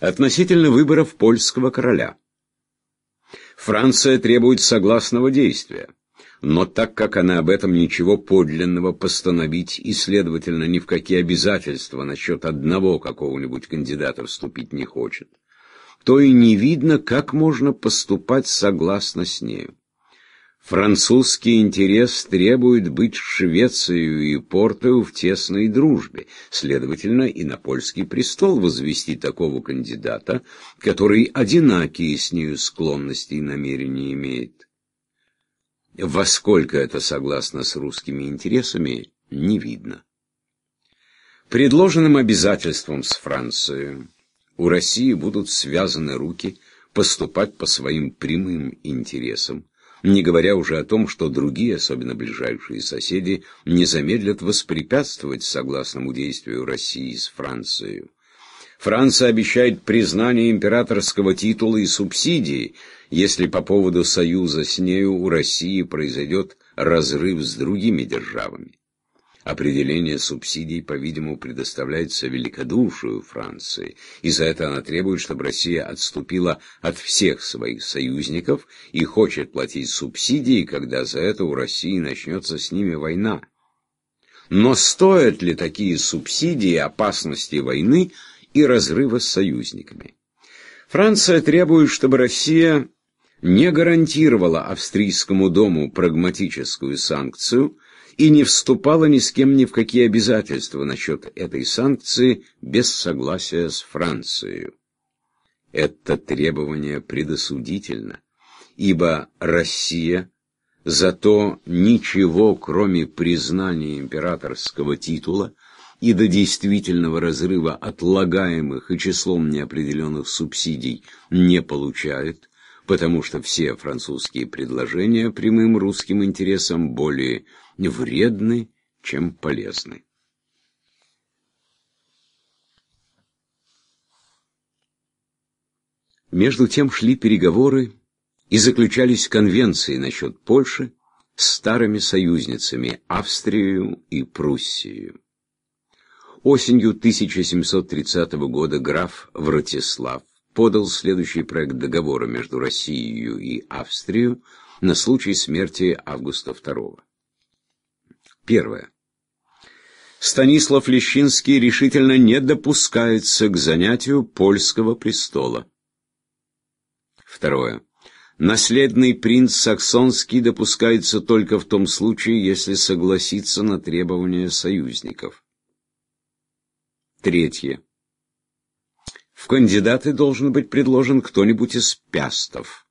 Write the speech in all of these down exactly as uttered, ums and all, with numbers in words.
Относительно выборов польского короля. Франция требует согласного действия, но так как она об этом ничего подлинного постановить и, следовательно, ни в какие обязательства насчет одного какого-нибудь кандидата вступить не хочет, то и не видно, как можно поступать согласно с нею. Французский интерес требует быть с Швецией и Портою в тесной дружбе, следовательно, и на польский престол возвести такого кандидата, который одинакие с нею склонности и намерения имеет. Во сколько это согласно с русскими интересами, не видно. Предложенным обязательством с Францией у России будут связаны руки поступать по своим прямым интересам, не говоря уже о том, что другие, особенно ближайшие соседи, не замедлят воспрепятствовать согласному действию России с Францией. Франция обещает признание императорского титула и субсидии, если по поводу союза с нею у России произойдет разрыв с другими державами. Определение субсидий, по-видимому, предоставляется великодушию Франции, и за это она требует, чтобы Россия отступила от всех своих союзников и хочет платить субсидии, когда за это у России начнется с ними война. Но стоят ли такие субсидии опасности войны и разрыва с союзниками? Франция требует, чтобы Россия не гарантировала австрийскому дому прагматическую санкцию и не вступала ни с кем ни в какие обязательства насчет этой санкции без согласия с Францией. Это требование предосудительно, ибо Россия зато ничего, кроме признания императорского титула и до действительного разрыва отлагаемых и числом неопределенных субсидий, не получает, потому что все французские предложения прямым русским интересам более вредны, чем полезны. Между тем шли переговоры и заключались конвенции насчет Польши с старыми союзницами Австрией и Пруссией. Осенью тысяча семьсот тридцатого года граф Вратислав подал следующий проект договора между Россией и Австрией на случай смерти Августа второго. Первое. Станислав Лещинский решительно не допускается к занятию польского престола. Второе. Наследный принц Саксонский допускается только в том случае, если согласится на требования союзников. Третье. В кандидаты должен быть предложен кто-нибудь из пястов.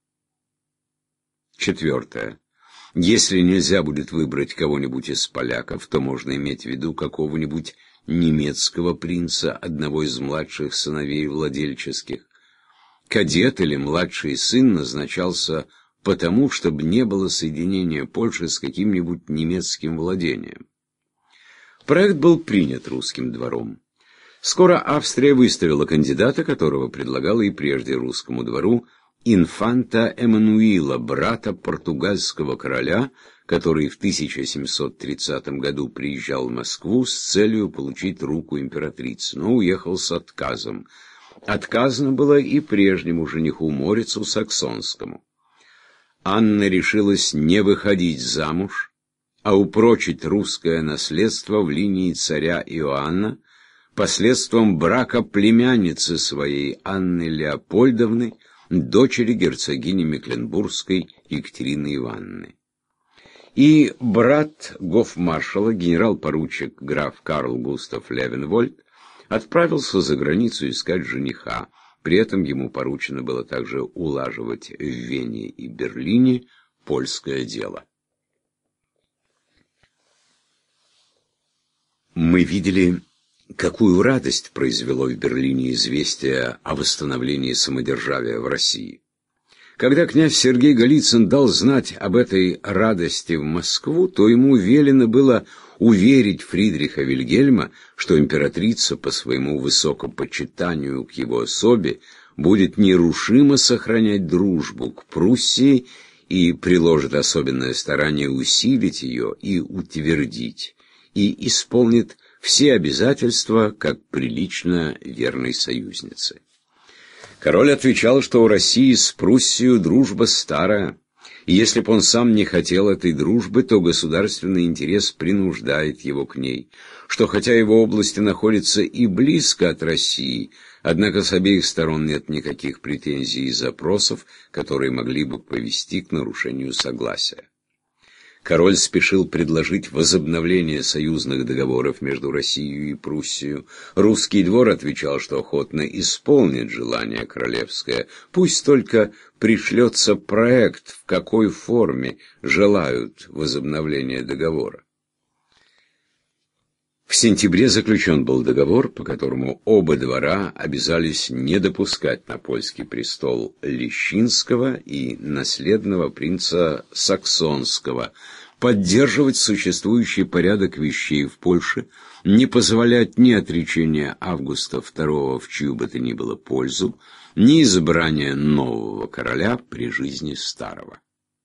Четвертое. Если нельзя будет выбрать кого-нибудь из поляков, то можно иметь в виду какого-нибудь немецкого принца, одного из младших сыновей владельческих. Кадет или младший сын назначался потому, чтобы не было соединения Польши с каким-нибудь немецким владением. Проект был принят русским двором. Скоро Австрия выставила кандидата, которого предлагала и прежде русскому двору, инфанта Эммануила, брата португальского короля, который в тысяча семьсот тридцатом году приезжал в Москву с целью получить руку императрицы, но уехал с отказом. Отказано было и прежнему жениху Морицу Саксонскому. Анна решилась не выходить замуж, а упрочить русское наследство в линии царя Иоанна посредством брака племянницы своей Анны Леопольдовны, дочери герцогини Мекленбургской Екатерины Ивановны. И брат гофмаршала, генерал-поручик граф Карл Густав Левенвольд, отправился за границу искать жениха. При этом ему поручено было также улаживать в Вене и Берлине польское дело. Мы видели, какую радость произвело в Берлине известие о восстановлении самодержавия в России. Когда князь Сергей Голицын дал знать об этой радости в Москву, то ему велено было уверить Фридриха Вильгельма, что императрица по своему высокопочитанию к его особе будет нерушимо сохранять дружбу к Пруссии и приложит особенное старание усилить ее и утвердить, и исполнит все обязательства, как прилично верной союзнице. Король отвечал, что у России с Пруссией дружба старая, и если бы он сам не хотел этой дружбы, то государственный интерес принуждает его к ней, что хотя его области находятся и близко от России, однако с обеих сторон нет никаких претензий и запросов, которые могли бы повести к нарушению согласия. Король спешил предложить возобновление союзных договоров между Россией и Пруссией. Русский двор отвечал, что охотно исполнит желание королевское, пусть только пришлется проект, в какой форме желают возобновления договора. В сентябре заключен был договор, по которому оба двора обязались не допускать на польский престол Лещинского и наследного принца Саксонского, поддерживать существующий порядок вещей в Польше, не позволять ни отречения Августа второго в чью бы то ни было пользу, ни избрания нового короля при жизни старого.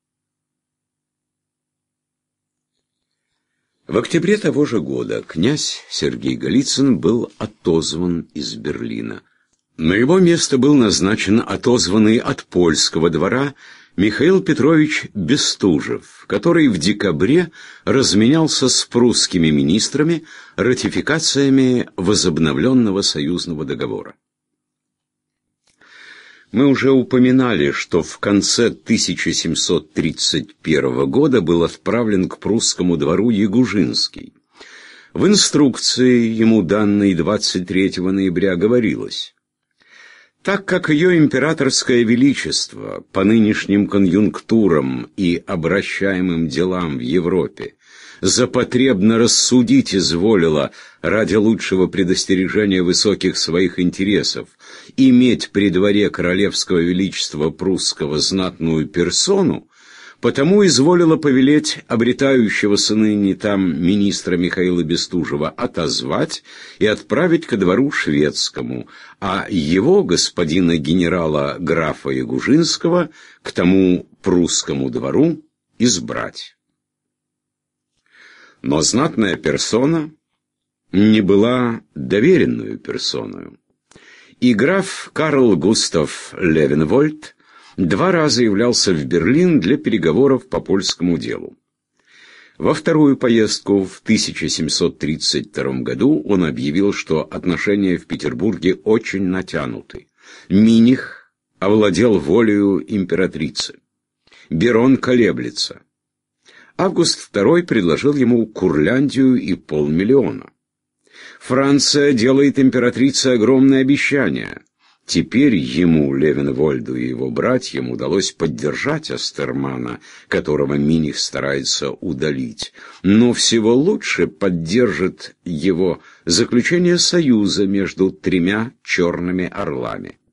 В октябре того же года князь Сергей Голицын был отозван из Берлина. На его место был назначен отозванный от польского двора Михаил Петрович Бестужев, который в декабре разменялся с прусскими министрами ратификациями возобновленного союзного договора. Мы уже упоминали, что в конце тысяча семьсот тридцать первого года был отправлен к прусскому двору Ягужинский. В инструкции, ему данной двадцать третьего ноября, говорилось: «Так как ее императорское величество по нынешним конъюнктурам и обращаемым делам в Европе запотребно рассудить изволила ради лучшего предостережения высоких своих интересов иметь при дворе королевского величества прусского знатную персону, потому изволила повелеть обретающегося ныне там министра Михаила Бестужева отозвать и отправить ко двору шведскому, а его, господина генерала графа Ягужинского, к тому прусскому двору избрать». Но знатная персона не была доверенную персоною, и граф Карл Густав Левенвольд два раза являлся в Берлин для переговоров по польскому делу. Во вторую поездку в тысяча семьсот тридцать втором году он объявил, что отношения в Петербурге очень натянуты. Миних овладел волею императрицы. Берон колеблется. Август второй предложил ему Курляндию и полмиллиона. Франция делает императрице огромные обещания. Теперь ему, Левенвольду и его братьям, удалось поддержать Астермана, которого Миних старается удалить. Но всего лучше поддержит его заключение союза между тремя черными орлами.